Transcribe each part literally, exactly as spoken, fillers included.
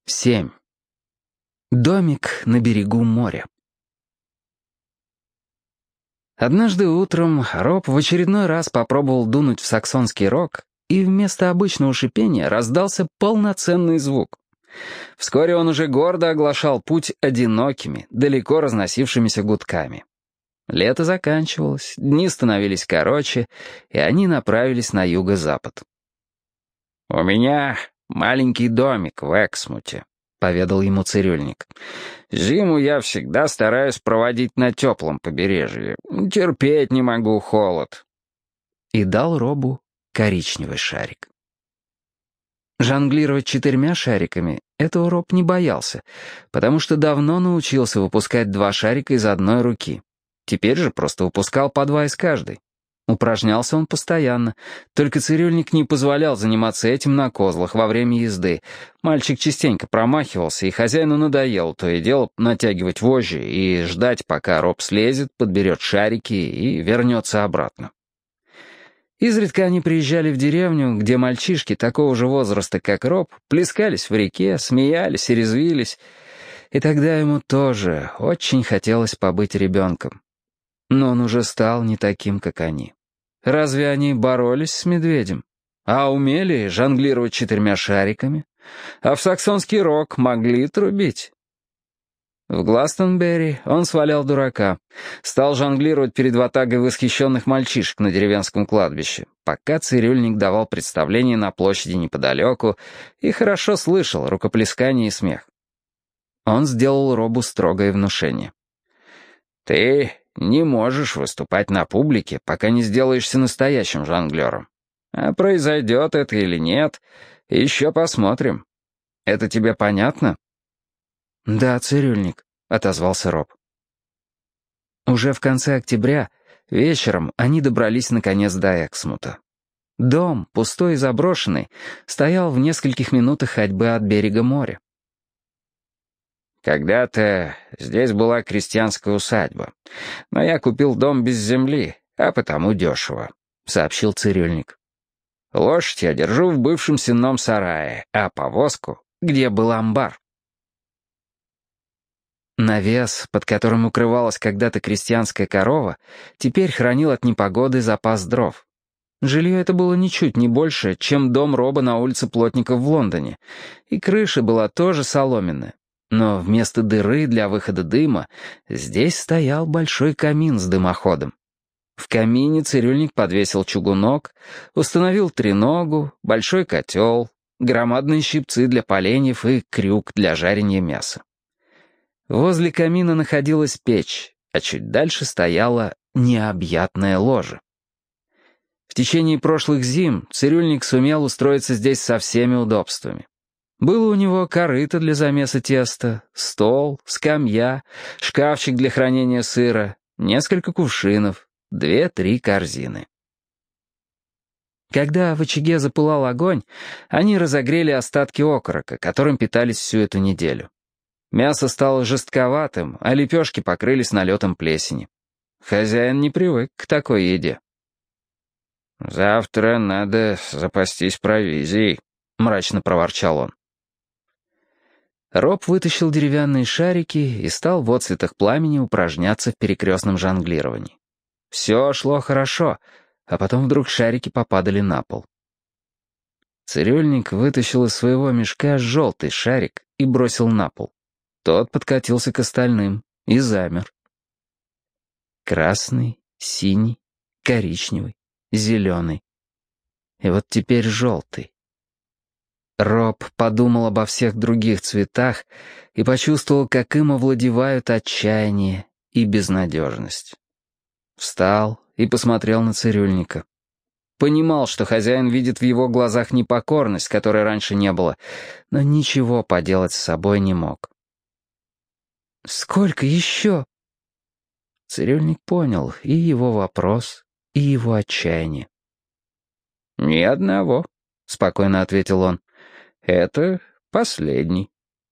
Семь. Домик на берегу моря. Однажды утром Роб в очередной раз попробовал дунуть в саксонский рог, и вместо обычного шипения раздался полноценный звук. Вскоре он уже гордо оглашал путь одинокими, далеко разносившимися гудками. Лето заканчивалось, дни становились короче, и они направились на юго-запад. «У меня маленький домик в Эксмуте», — поведал ему цирюльник. «Зиму я всегда стараюсь проводить на теплом побережье. Терпеть не могу холод». И дал Робу коричневый шарик. Жонглировать четырьмя шариками этого Роб не боялся, потому что давно научился выпускать два шарика из одной руки. Теперь же просто выпускал по два из каждой. Упражнялся он постоянно, только цирюльник не позволял заниматься этим на козлах во время езды. Мальчик частенько промахивался, и хозяину надоело то и дело натягивать вожжи и ждать, пока Роб слезет, подберет шарики и вернется обратно. Изредка они приезжали в деревню, где мальчишки такого же возраста, как Роб, плескались в реке, смеялись и резвились, и тогда ему тоже очень хотелось побыть ребенком. Но он уже стал не таким, как они. Разве они боролись с медведем? А умели жонглировать четырьмя шариками? А в саксонский рог могли трубить? В Гластонберри он свалял дурака. Стал жонглировать перед ватагой восхищенных мальчишек на деревенском кладбище, пока цирюльник давал представление на площади неподалеку и хорошо слышал рукоплескание и смех. Он сделал Робу строгое внушение. «Ты не можешь выступать на публике, пока не сделаешься настоящим жонглером. А произойдет это или нет, еще посмотрим. Это тебе понятно?» «Да, цирюльник», — отозвался Роб. Уже в конце октября, вечером, они добрались наконец до Эксмута. Дом, пустой и заброшенный, стоял в нескольких минутах ходьбы от берега моря. «Когда-то здесь была крестьянская усадьба, но я купил дом без земли, а потому дешево», — сообщил цирюльник. «Лошадь я держу в бывшем сенном сарае, а повозку, где был амбар». Навес, под которым укрывалась когда-то крестьянская корова, теперь хранил от непогоды запас дров. Жилье это было ничуть не больше, чем дом Роба на улице Плотников в Лондоне, и крыша была тоже соломенная. Но вместо дыры для выхода дыма здесь стоял большой камин с дымоходом. В камине цирюльник подвесил чугунок, установил треногу, большой котел, громадные щипцы для поленьев и крюк для жарения мяса. Возле камина находилась печь, а чуть дальше стояла необъятная ложа. В течение прошлых зим цирюльник сумел устроиться здесь со всеми удобствами. Было у него корыто для замеса теста, стол, скамья, шкафчик для хранения сыра, несколько кувшинов, две-три корзины. Когда в очаге запылал огонь, они разогрели остатки окорока, которым питались всю эту неделю. Мясо стало жестковатым, а лепешки покрылись налетом плесени. Хозяин не привык к такой еде. «Завтра надо запастись провизией», — мрачно проворчал он. Роб вытащил деревянные шарики и стал в отцветах пламени упражняться в перекрестном жонглировании. Все шло хорошо, а потом вдруг шарики попадали на пол. Цирюльник вытащил из своего мешка желтый шарик и бросил на пол. Тот подкатился к остальным и замер. Красный, синий, коричневый, зеленый. И вот теперь желтый. Роб подумал обо всех других цветах и почувствовал, как им овладевают отчаяние и безнадежность. Встал и посмотрел на цирюльника. Понимал, что хозяин видит в его глазах непокорность, которой раньше не было, но ничего поделать с собой не мог. «Сколько еще?» Цирюльник понял и его вопрос, и его отчаяние. «Ни одного», — спокойно ответил он. «Это последний».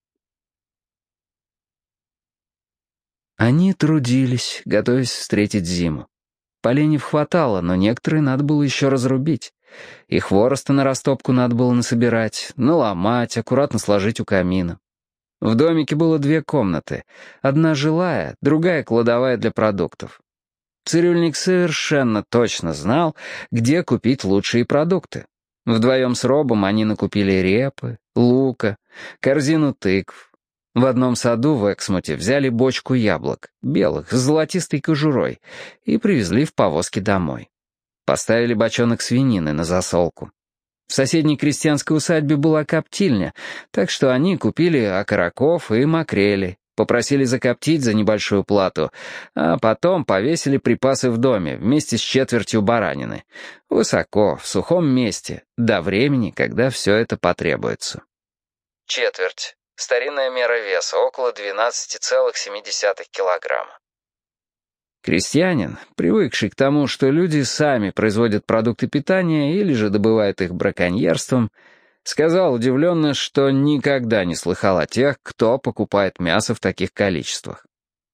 Они трудились, готовясь встретить зиму. Поленьев хватало, но некоторые надо было еще разрубить. И хвороста на растопку надо было насобирать, наломать, аккуратно сложить у камина. В домике было две комнаты. Одна жилая, другая кладовая для продуктов. Цирюльник совершенно точно знал, где купить лучшие продукты. Вдвоем с Робом они накупили репы, лука, корзину тыкв. В одном саду в Эксмуте взяли бочку яблок, белых, с золотистой кожурой, и привезли в повозке домой. Поставили бочонок свинины на засолку. В соседней крестьянской усадьбе была коптильня, так что они купили окороков и макрели, попросили закоптить за небольшую плату, а потом повесили припасы в доме вместе с четвертью баранины. Высоко, в сухом месте, до времени, когда все это потребуется. Четверть. Старинная мера веса, около двенадцать целых семь десятых килограмма. Крестьянин, привыкший к тому, что люди сами производят продукты питания или же добывают их браконьерством, сказал удивленно, что никогда не слыхал о тех, кто покупает мясо в таких количествах.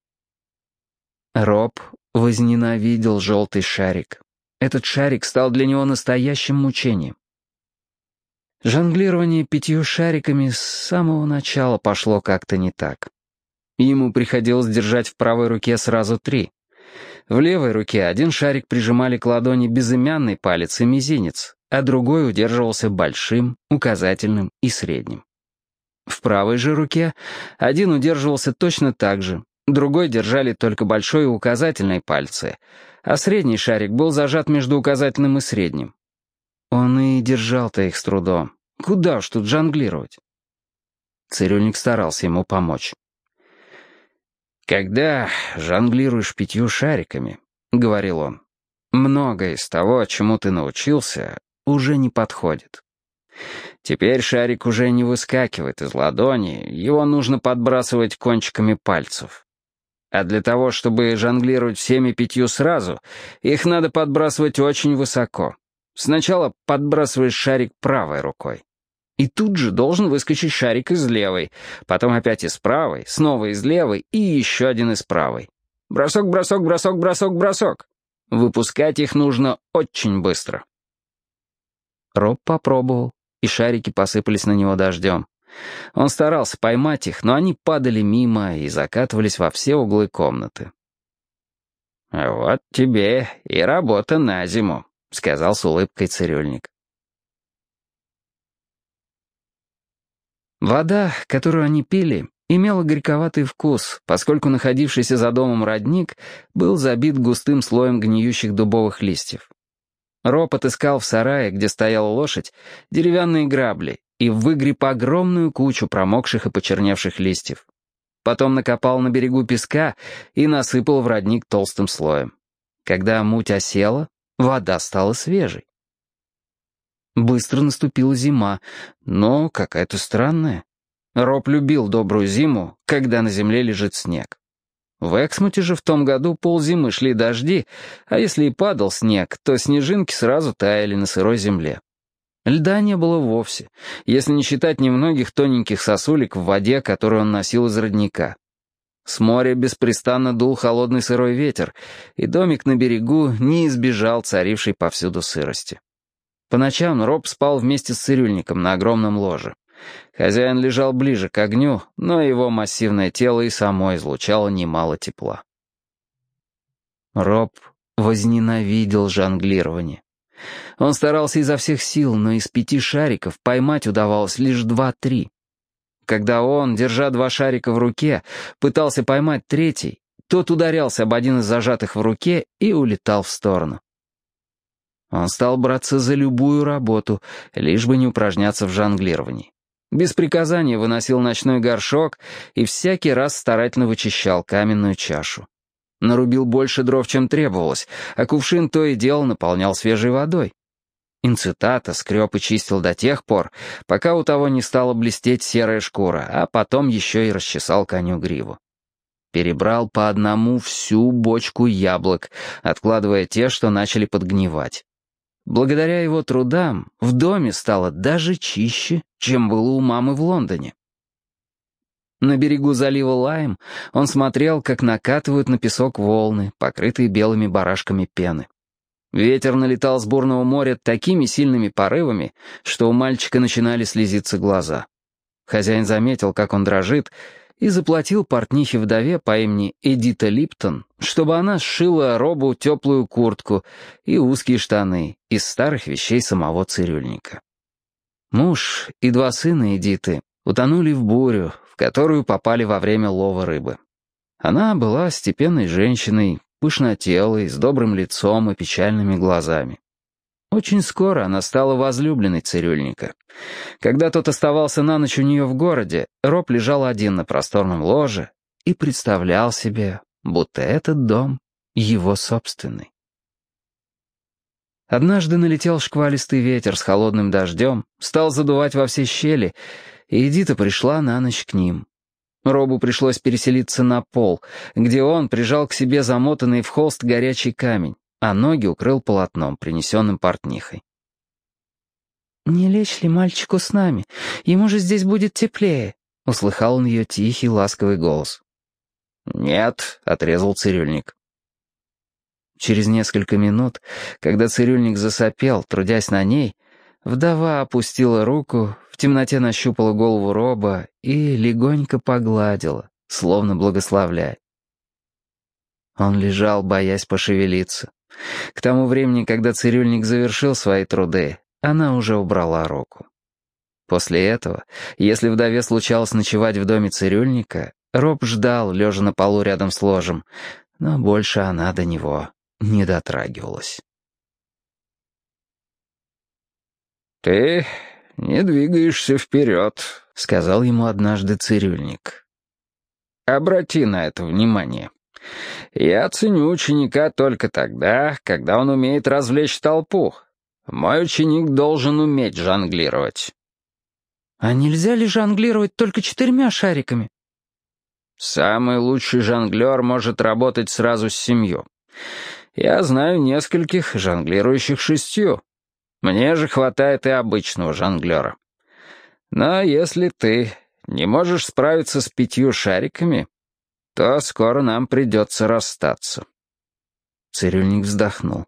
Роб возненавидел желтый шарик. Этот шарик стал для него настоящим мучением. Жонглирование пятью шариками с самого начала пошло как-то не так. Ему приходилось держать в правой руке сразу три. В левой руке один шарик прижимали к ладони безымянный палец и мизинец, а другой удерживался большим, указательным и средним. В правой же руке один удерживался точно так же, другой держали только большой и указательный пальцы, а средний шарик был зажат между указательным и средним. Он и держал-то их с трудом. Куда уж тут жонглировать? Цирюльник старался ему помочь. «Когда жонглируешь пятью шариками, — говорил он, — многое из того, чему ты научился, уже не подходит. Теперь шарик уже не выскакивает из ладони, его нужно подбрасывать кончиками пальцев. А для того, чтобы жонглировать всеми пятью сразу, их надо подбрасывать очень высоко. Сначала подбрасываешь шарик правой рукой. И тут же должен выскочить шарик из левой, потом опять из правой, снова из левой и еще один из правой. Бросок, бросок, бросок, бросок, бросок. Выпускать их нужно очень быстро». Роб попробовал, и шарики посыпались на него дождем. Он старался поймать их, но они падали мимо и закатывались во все углы комнаты. «Вот тебе и работа на зиму», — сказал с улыбкой цирюльник. Вода, которую они пили, имела горьковатый вкус, поскольку находившийся за домом родник был забит густым слоем гниющих дубовых листьев. Роб отыскал в сарае, где стояла лошадь, деревянные грабли и выгреб огромную кучу промокших и почерневших листьев. Потом накопал на берегу песка и насыпал в родник толстым слоем. Когда муть осела, вода стала свежей. Быстро наступила зима, но какая-то странная. Роб любил добрую зиму, когда на земле лежит снег. В Эксмуте же в том году ползимы шли дожди, а если и падал снег, то снежинки сразу таяли на сырой земле. Льда не было вовсе, если не считать немногих тоненьких сосулек в воде, которую он носил из родника. С моря беспрестанно дул холодный сырой ветер, и домик на берегу не избежал царившей повсюду сырости. По ночам Роб спал вместе с цирюльником на огромном ложе. Хозяин лежал ближе к огню, но его массивное тело и само излучало немало тепла. Роб возненавидел жонглирование. Он старался изо всех сил, но из пяти шариков поймать удавалось лишь два-три. Когда он, держа два шарика в руке, пытался поймать третий, тот ударялся об один из зажатых в руке и улетал в сторону. Он стал браться за любую работу, лишь бы не упражняться в жонглировании. Без приказания выносил ночной горшок и всякий раз старательно вычищал каменную чашу. Нарубил больше дров, чем требовалось, а кувшин то и дело наполнял свежей водой. Инцитата скреб и чистил до тех пор, пока у того не стала блестеть серая шкура, а потом еще и расчесал коню гриву. Перебрал по одному всю бочку яблок, откладывая те, что начали подгнивать. Благодаря его трудам в доме стало даже чище, чем было у мамы в Лондоне. На берегу залива Лайм он смотрел, как накатывают на песок волны, покрытые белыми барашками пены. Ветер налетал с бурного моря такими сильными порывами, что у мальчика начинали слезиться глаза. Хозяин заметил, как он дрожит, и заплатил портнихе-вдове по имени Эдита Липтон, чтобы она сшила Робу теплую куртку и узкие штаны из старых вещей самого цирюльника. Муж и два сына Эдиты утонули в бурю, в которую попали во время лова рыбы. Она была степенной женщиной, пышнотелой, с добрым лицом и печальными глазами. Очень скоро она стала возлюбленной цирюльника. Когда тот оставался на ночь у нее в городе, Роб лежал один на просторном ложе и представлял себе, будто этот дом его собственный. Однажды налетел шквалистый ветер с холодным дождем, стал задувать во все щели, и Эдита пришла на ночь к ним. Робу пришлось переселиться на пол, где он прижал к себе замотанный в холст горячий камень, а ноги укрыл полотном, принесенным портнихой. «Не лечь ли мальчику с нами? Ему же здесь будет теплее», — услыхал он ее тихий, ласковый голос. «Нет», — отрезал цирюльник. Через несколько минут, когда цирюльник засопел, трудясь на ней, вдова опустила руку, в темноте нащупала голову Роба и легонько погладила, словно благословляя. Он лежал, боясь пошевелиться. К тому времени, когда цирюльник завершил свои труды, она уже убрала руку. После этого, если вдове случалось ночевать в доме цирюльника, Роб ждал, лежа на полу рядом с ложем, но больше она до него не дотрагивалась. «Ты не двигаешься вперед», — сказал ему однажды цирюльник. «Обрати на это внимание. Я ценю ученика только тогда, когда он умеет развлечь толпу. Мой ученик должен уметь жонглировать». «А нельзя ли жонглировать только четырьмя шариками?» «Самый лучший жонглер может работать сразу с семью. Я знаю нескольких, жонглирующих шестью. Мне же хватает и обычного жонглера. Но если ты не можешь справиться с пятью шариками, то скоро нам придется расстаться». Цирюльник вздохнул.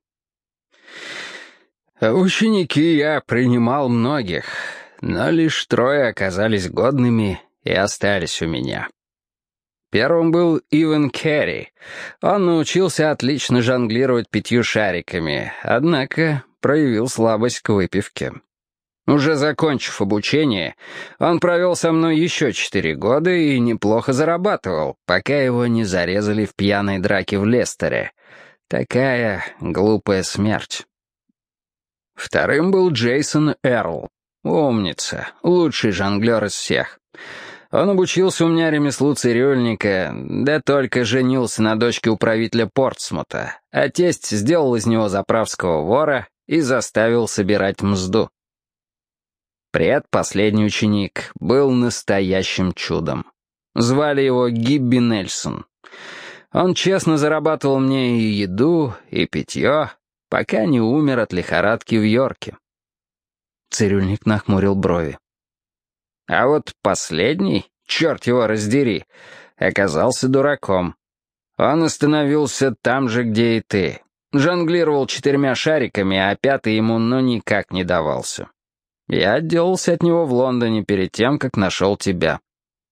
«Ученики я принимал многих, но лишь трое оказались годными и остались у меня. Первым был Иван Керри. Он научился отлично жонглировать пятью шариками, однако проявил слабость к выпивке. Уже закончив обучение, он провел со мной еще четыре года и неплохо зарабатывал, пока его не зарезали в пьяной драке в Лестере. Такая глупая смерть. Вторым был Джейсон Эрл. Умница, лучший жонглер из всех. Он обучился у меня ремеслу цирюльника, да только женился на дочке управителя Портсмута, а тесть сделал из него заправского вора и заставил собирать мзду. Предпоследний ученик был настоящим чудом. Звали его Гибби Нельсон. Он честно зарабатывал мне и еду, и питье, пока не умер от лихорадки в Йорке. Цирюльник нахмурил брови. А вот последний, черт его раздери, оказался дураком. Он остановился там же, где и ты. Жонглировал четырьмя шариками, а пятый ему ну никак не давался. Я отделался от него в Лондоне перед тем, как нашел тебя».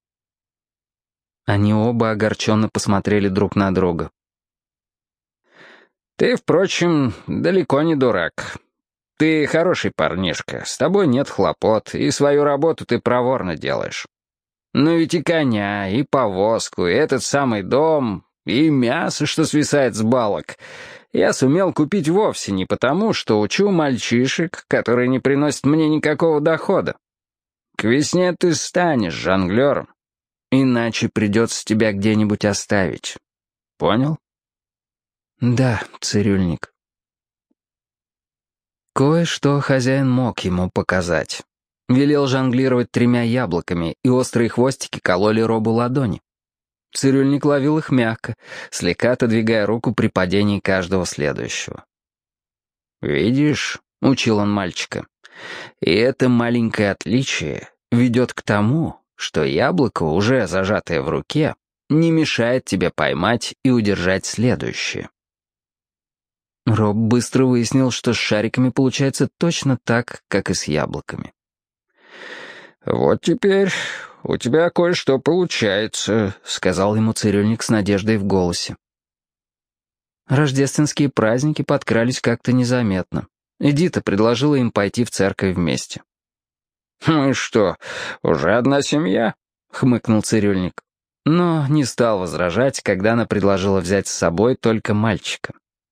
Они оба огорченно посмотрели друг на друга. «Ты, впрочем, далеко не дурак. Ты хороший парнишка, с тобой нет хлопот, и свою работу ты проворно делаешь. Но ведь и коня, и повозку, и этот самый дом, и мясо, что свисает с балок, я сумел купить вовсе не потому, что учу мальчишек, которые не приносят мне никакого дохода. К весне ты станешь жонглером, иначе придется тебя где-нибудь оставить. Понял?» «Да, цирюльник». Кое-что хозяин мог ему показать. Велел жонглировать тремя яблоками, и острые хвостики кололи Робу ладони. Цирюльник ловил их мягко, слегка отодвигая руку при падении каждого следующего. «Видишь», — учил он мальчика, — «и это маленькое отличие ведет к тому, что яблоко, уже зажатое в руке, не мешает тебе поймать и удержать следующее». Роб быстро выяснил, что с шариками получается точно так, как и с яблоками. «Вот теперь у тебя кое-что получается», — сказал ему цирюльник с надеждой в голосе. Рождественские праздники подкрались как-то незаметно. Эдита предложила им пойти в церковь вместе. «Мы что, уже одна семья?» — хмыкнул цирюльник. Но не стал возражать, когда она предложила взять с собой только мальчика.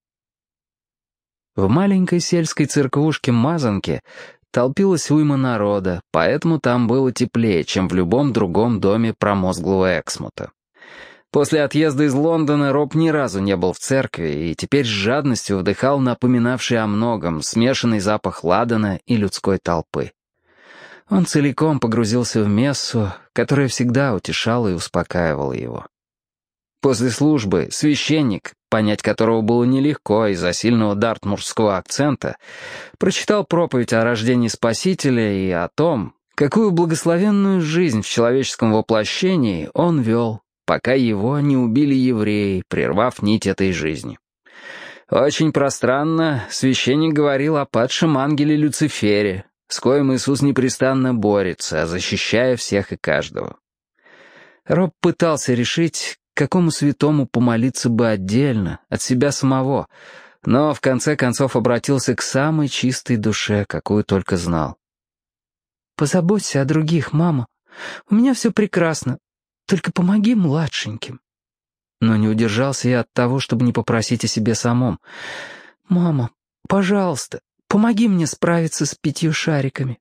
В маленькой сельской церквушке Мазанки толпилась уйма народа, поэтому там было теплее, чем в любом другом доме промозглого Эксмута. После отъезда из Лондона Роб ни разу не был в церкви и теперь с жадностью вдыхал напоминавший о многом смешанный запах ладана и людской толпы. Он целиком погрузился в мессу, которая всегда утешала и успокаивала его. После службы священник, понять которого было нелегко из-за сильного дартмурского акцента, прочитал проповедь о рождении Спасителя и о том, какую благословенную жизнь в человеческом воплощении он вел, пока его не убили евреи, прервав нить этой жизни. Очень пространно священник говорил о падшем ангеле Люцифере, с коим Иисус непрестанно борется, защищая всех и каждого. Роб пытался решить, к какому святому помолиться бы отдельно, от себя самого, но в конце концов обратился к самой чистой душе, какую только знал. «Позаботься о других, мама. У меня все прекрасно. Только помоги младшеньким». Но не удержался я от того, чтобы не попросить о себе самом. «Мама, пожалуйста, помоги мне справиться с пятью шариками».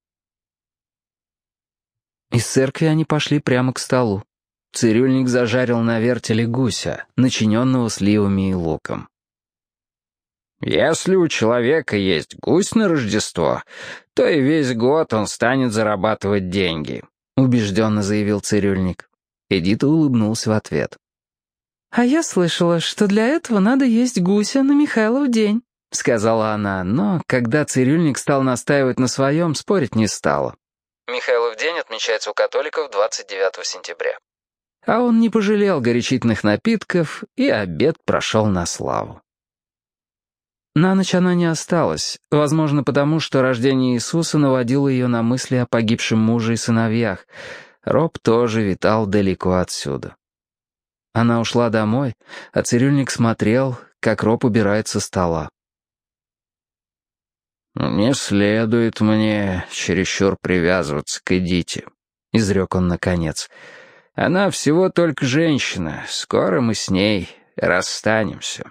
Из церкви они пошли прямо к столу. Цирюльник зажарил на вертеле гуся, начиненного сливами и луком. «Если у человека есть гусь на Рождество, то и весь год он станет зарабатывать деньги», — убежденно заявил цирюльник. Эдита улыбнулся в ответ. «А я слышала, что для этого надо есть гуся на Михайлов день», — сказала она, но когда цирюльник стал настаивать на своем, спорить не стала. Михайлов день отмечается у католиков двадцать девятого сентября. А он не пожалел горячительных напитков, и обед прошел на славу. На ночь она не осталась, возможно, потому что рождение Иисуса наводило ее на мысли о погибшем муже и сыновьях. Роб тоже витал далеко отсюда. Она ушла домой, а цирюльник смотрел, как Роб убирает со стола. «Не следует мне чересчур привязываться к Эдите», — изрек он наконец. «Она всего только женщина, скоро мы с ней расстанемся».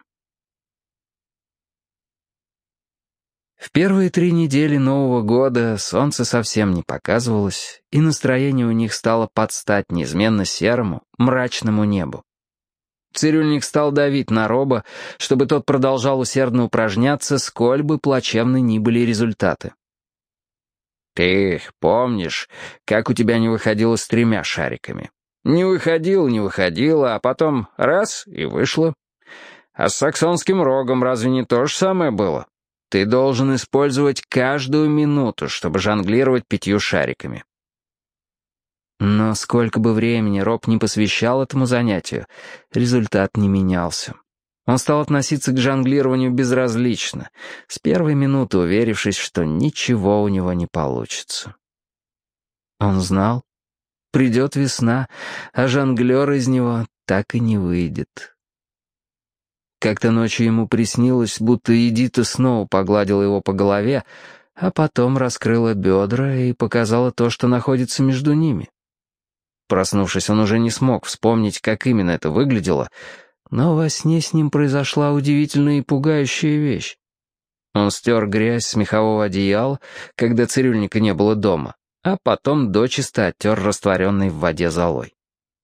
В первые три недели Нового года солнце совсем не показывалось, и настроение у них стало под стать неизменно серому, мрачному небу. Цирюльник стал давить на Роба, чтобы тот продолжал усердно упражняться, сколь бы плачевны ни были результаты. «Ты помнишь, как у тебя не выходило с тремя шариками? Не выходило, не выходило, а потом раз — и вышло. А с саксонским рогом разве не то же самое было? Ты должен использовать каждую минуту, чтобы жонглировать пятью шариками». Но сколько бы времени Роб не посвящал этому занятию, результат не менялся. Он стал относиться к жонглированию безразлично, с первой минуты уверившись, что ничего у него не получится. Он знал, придет весна, а жонглер из него так и не выйдет. Как-то ночью ему приснилось, будто Эдита снова погладила его по голове, а потом раскрыла бедра и показала то, что находится между ними. Проснувшись, он уже не смог вспомнить, как именно это выглядело, но во сне с ним произошла удивительная и пугающая вещь. Он стер грязь с мехового одеяла, когда цирюльника не было дома, а потом дочисто оттер растворенный в воде золой.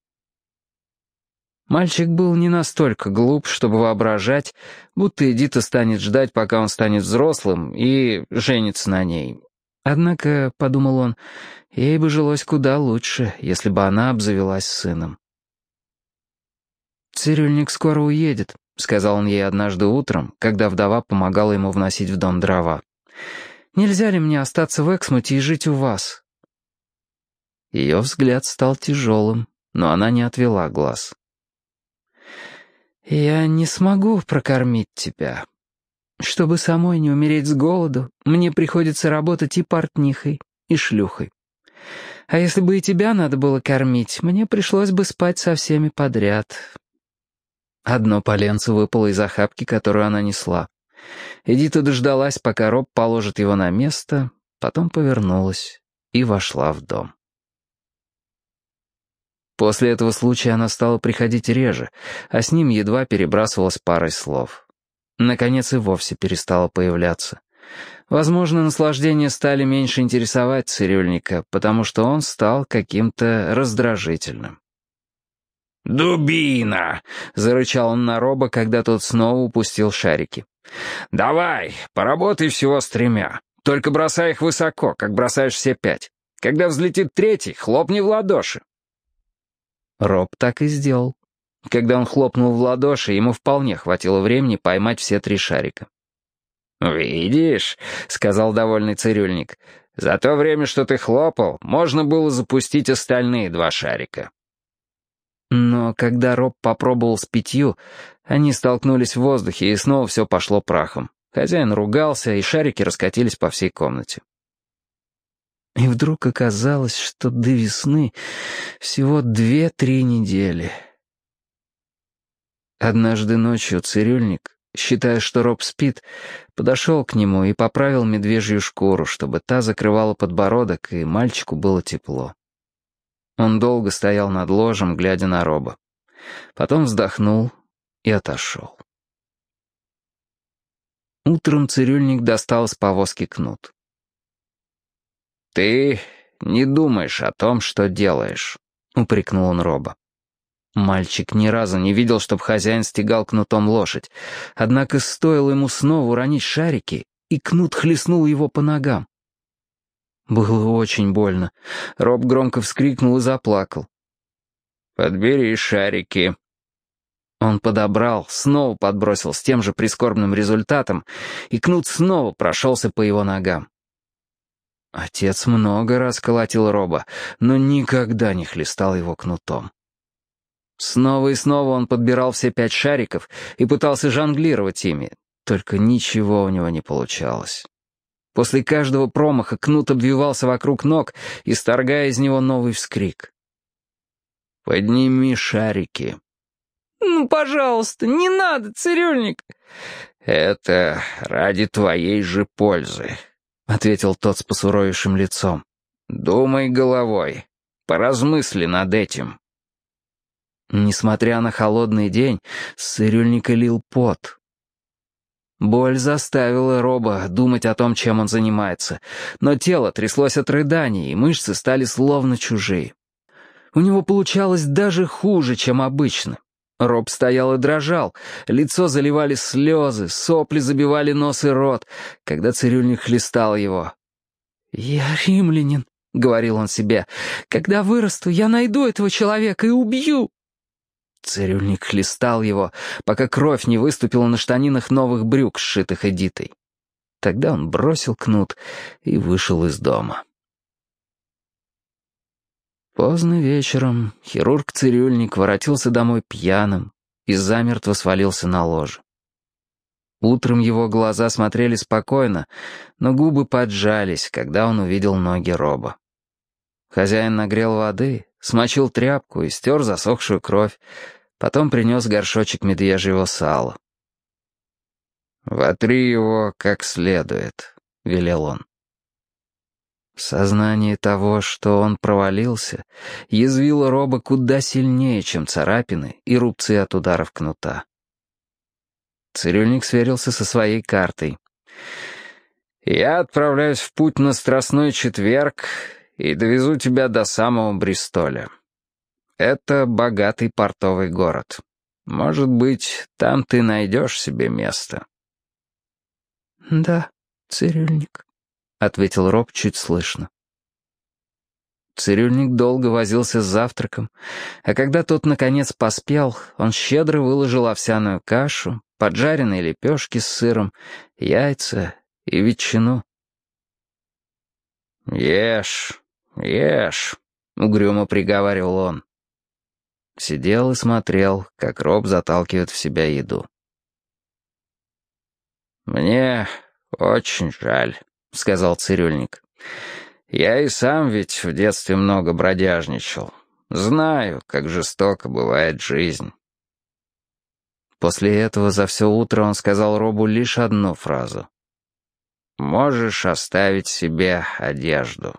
Мальчик был не настолько глуп, чтобы воображать, будто Эдита станет ждать, пока он станет взрослым, и женится на ней. Однако, — подумал он, — ей бы жилось куда лучше, если бы она обзавелась сыном. «Цирюльник скоро уедет», — сказал он ей однажды утром, когда вдова помогала ему вносить в дом дрова. «Нельзя ли мне остаться в Эксмуте и жить у вас?» Ее взгляд стал тяжелым, но она не отвела глаз. «Я не смогу прокормить тебя. Чтобы самой не умереть с голоду, мне приходится работать и портнихой, и шлюхой. А если бы и тебя надо было кормить, мне пришлось бы спать со всеми подряд». Одно поленце выпало из охапки, которую она несла. Эдита дождалась, пока Роб положит его на место, потом повернулась и вошла в дом. После этого случая она стала приходить реже, а с ним едва перебрасывалась парой слов. Наконец и вовсе перестала появляться. Возможно, наслаждения стали меньше интересовать цирюльника, потому что он стал каким-то раздражительным. «Дубина!» — зарычал он на Роба, когда тот снова упустил шарики. «Давай, поработай всего с тремя. Только бросай их высоко, как бросаешь все пять. Когда взлетит третий, хлопни в ладоши». Роб так и сделал. Когда он хлопнул в ладоши, ему вполне хватило времени поймать все три шарика. «Видишь», — сказал довольный цирюльник, — «за то время, что ты хлопал, можно было запустить остальные два шарика». Но когда Роб попробовал с пятью, они столкнулись в воздухе, и снова все пошло прахом. Хозяин ругался, и шарики раскатились по всей комнате. И вдруг оказалось, что до весны всего две-три недели. Однажды ночью цирюльник, считая, что Роб спит, подошел к нему и поправил медвежью шкуру, чтобы та закрывала подбородок, и мальчику было тепло. Он долго стоял над ложем, глядя на Роба. Потом вздохнул и отошел. Утром цирюльник достал из повозки кнут. «Ты не думаешь о том, что делаешь», — упрекнул он Роба. Мальчик ни разу не видел, чтобы хозяин стегал кнутом лошадь. Однако стоило ему снова уронить шарики, и кнут хлестнул его по ногам. Было очень больно. Роб громко вскрикнул и заплакал. «Подбери шарики». Он подобрал, снова подбросил с тем же прискорбным результатом, и кнут снова прошелся по его ногам. Отец много раз колотил Роба, но никогда не хлестал его кнутом. Снова и снова он подбирал все пять шариков и пытался жонглировать ими, только ничего у него не получалось. После каждого промаха кнут обвивался вокруг ног, исторгая из него новый вскрик. «Подними шарики». «Ну, пожалуйста, не надо, цирюльник!» «Это ради твоей же пользы», — ответил тот с посуровевшим лицом. «Думай головой, поразмысли над этим». Несмотря на холодный день, с цирюльника лил пот. Боль заставила Роба думать о том, чем он занимается, но тело тряслось от рыданий, и мышцы стали словно чужие. У него получалось даже хуже, чем обычно. Роб стоял и дрожал, лицо заливали слезы, сопли забивали нос и рот, когда цирюльник хлестал его. «Я римлянин», — говорил он себе, — «когда вырасту, я найду этого человека и убью». Цирюльник хлестал его, пока кровь не выступила на штанинах новых брюк, сшитых Эдитой. Тогда он бросил кнут и вышел из дома. Поздно вечером хирург-цирюльник воротился домой пьяным и замертво свалился на ложе. Утром его глаза смотрели спокойно, но губы поджались, когда он увидел ноги Роба. Хозяин нагрел воды, смочил тряпку и стер засохшую кровь, потом принес горшочек медвежьего сала. «Вотри его как следует», — велел он. Сознание того, что он провалился, язвило Роба куда сильнее, чем царапины и рубцы от ударов кнута. Цирюльник сверился со своей картой. «Я отправляюсь в путь на Страстной четверг и довезу тебя до самого Бристоля. Это богатый портовый город. Может быть, там ты найдешь себе место». «Да, цирюльник», — ответил Роб чуть слышно. Цирюльник долго возился с завтраком, а когда тот, наконец, поспел, он щедро выложил овсяную кашу, поджаренные лепешки с сыром, яйца и ветчину. «Ешь, ешь», — угрюмо приговаривал он. Сидел и смотрел, как Роб заталкивает в себя еду. «Мне очень жаль», — сказал цирюльник. «Я и сам ведь в детстве много бродяжничал. Знаю, как жестоко бывает жизнь». После этого за все утро он сказал Робу лишь одну фразу. «Можешь оставить себе одежду».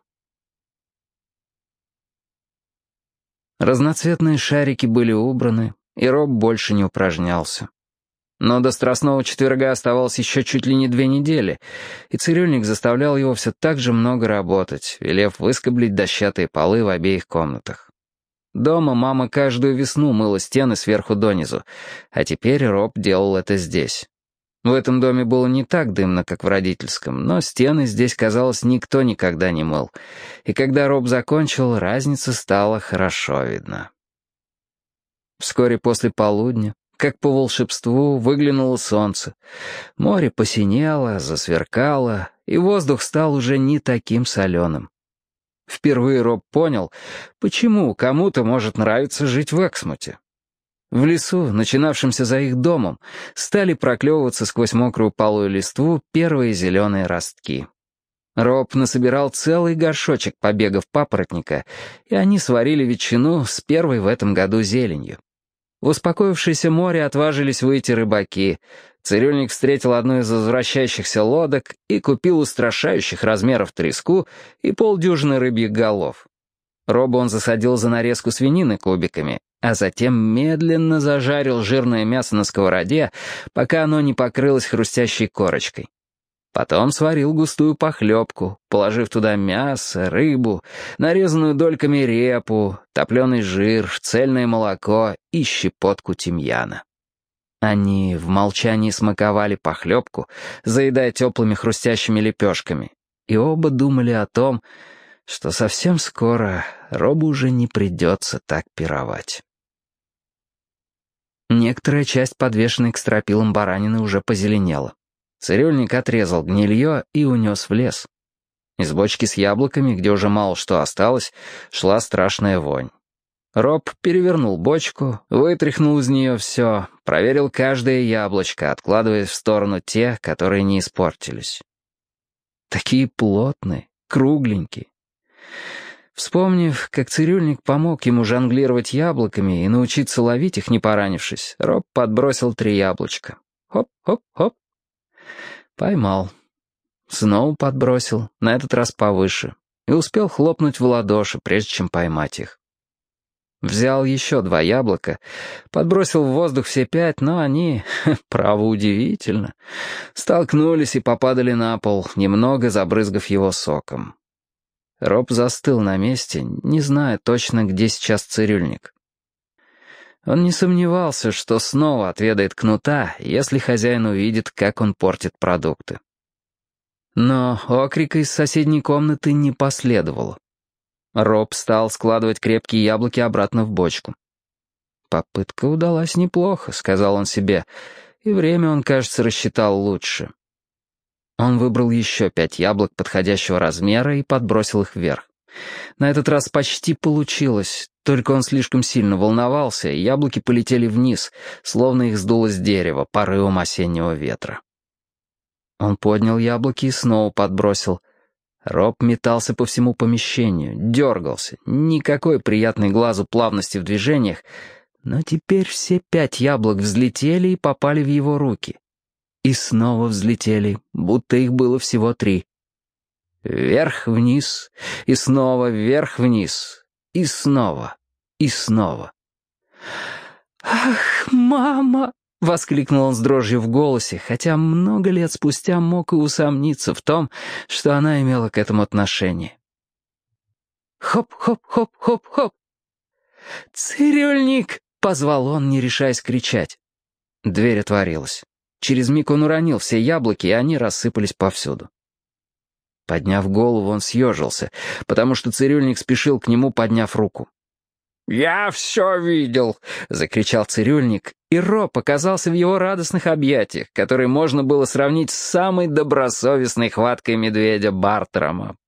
Разноцветные шарики были убраны, и Роб больше не упражнялся. Но до Страстного четверга оставалось еще чуть ли не две недели, и цирюльник заставлял его все так же много работать, велев выскоблить дощатые полы в обеих комнатах. Дома мама каждую весну мыла стены сверху донизу, а теперь Роб делал это здесь. В этом доме было не так дымно, как в родительском, но стены здесь, казалось, никто никогда не мыл. И когда Роб закончил, разница стала хорошо видна. Вскоре после полудня, как по волшебству, выглянуло солнце. Море посинело, засверкало, и воздух стал уже не таким соленым. Впервые Роб понял, почему кому-то может нравиться жить в Эксмуте. В лесу, начинавшемся за их домом, стали проклевываться сквозь мокрую палую листву первые зеленые ростки. Роб насобирал целый горшочек побегов папоротника, и они сварили ветчину с первой в этом году зеленью. В успокоившееся море отважились выйти рыбаки. Цирюльник встретил одну из возвращающихся лодок и купил устрашающих размеров треску и полдюжины рыбьих голов. Роба он засадил за нарезку свинины кубиками, а затем медленно зажарил жирное мясо на сковороде, пока оно не покрылось хрустящей корочкой. Потом сварил густую похлебку, положив туда мясо, рыбу, нарезанную дольками репу, топленый жир, цельное молоко и щепотку тимьяна. Они в молчании смаковали похлебку, заедая теплыми хрустящими лепешками, и оба думали о том, что совсем скоро Робу уже не придется так пировать. Некоторая часть подвешенной к стропилам баранины уже позеленела. Цирюльник отрезал гнилье и унес в лес. Из бочки с яблоками, где уже мало что осталось, шла страшная вонь. Роб перевернул бочку, вытряхнул из нее все, проверил каждое яблочко, откладывая в сторону те, которые не испортились. Такие плотные, кругленькие. Вспомнив, как цирюльник помог ему жонглировать яблоками и научиться ловить их, не поранившись, Роб подбросил три яблочка. Хоп-хоп-хоп. Поймал. Снова подбросил, на этот раз повыше, и успел хлопнуть в ладоши, прежде чем поймать их. Взял еще два яблока, подбросил в воздух все пять, но они, право удивительно, столкнулись и попадали на пол, немного забрызгав его соком. Роб застыл на месте, не зная точно, где сейчас цирюльник. Он не сомневался, что снова отведает кнута, если хозяин увидит, как он портит продукты. Но окрика из соседней комнаты не последовало. Роб стал складывать крепкие яблоки обратно в бочку. «Попытка удалась неплохо», — сказал он себе, и время он, кажется, рассчитал лучше. Он выбрал еще пять яблок подходящего размера и подбросил их вверх. На этот раз почти получилось, только он слишком сильно волновался, и яблоки полетели вниз, словно их сдуло с дерева порывом осеннего ветра. Он поднял яблоки и снова подбросил. Роб метался по всему помещению, дергался, никакой приятной глазу плавности в движениях, но теперь все пять яблок взлетели и попали в его руки. И снова взлетели, будто их было всего три. Вверх-вниз, и снова вверх-вниз, и снова, и снова. «Ах, мама!» — воскликнул он с дрожью в голосе, хотя много лет спустя мог и усомниться в том, что она имела к этому отношение. Хоп-хоп-хоп-хоп-хоп! «Цирюльник!» — позвал он, не решаясь кричать. Дверь отворилась. Через миг он уронил все яблоки, и они рассыпались повсюду. Подняв голову, он съежился, потому что цирюльник спешил к нему, подняв руку. «Я все видел!» — закричал цирюльник, и Роб оказался в его радостных объятиях, которые можно было сравнить с самой добросовестной хваткой медведя Бартрама,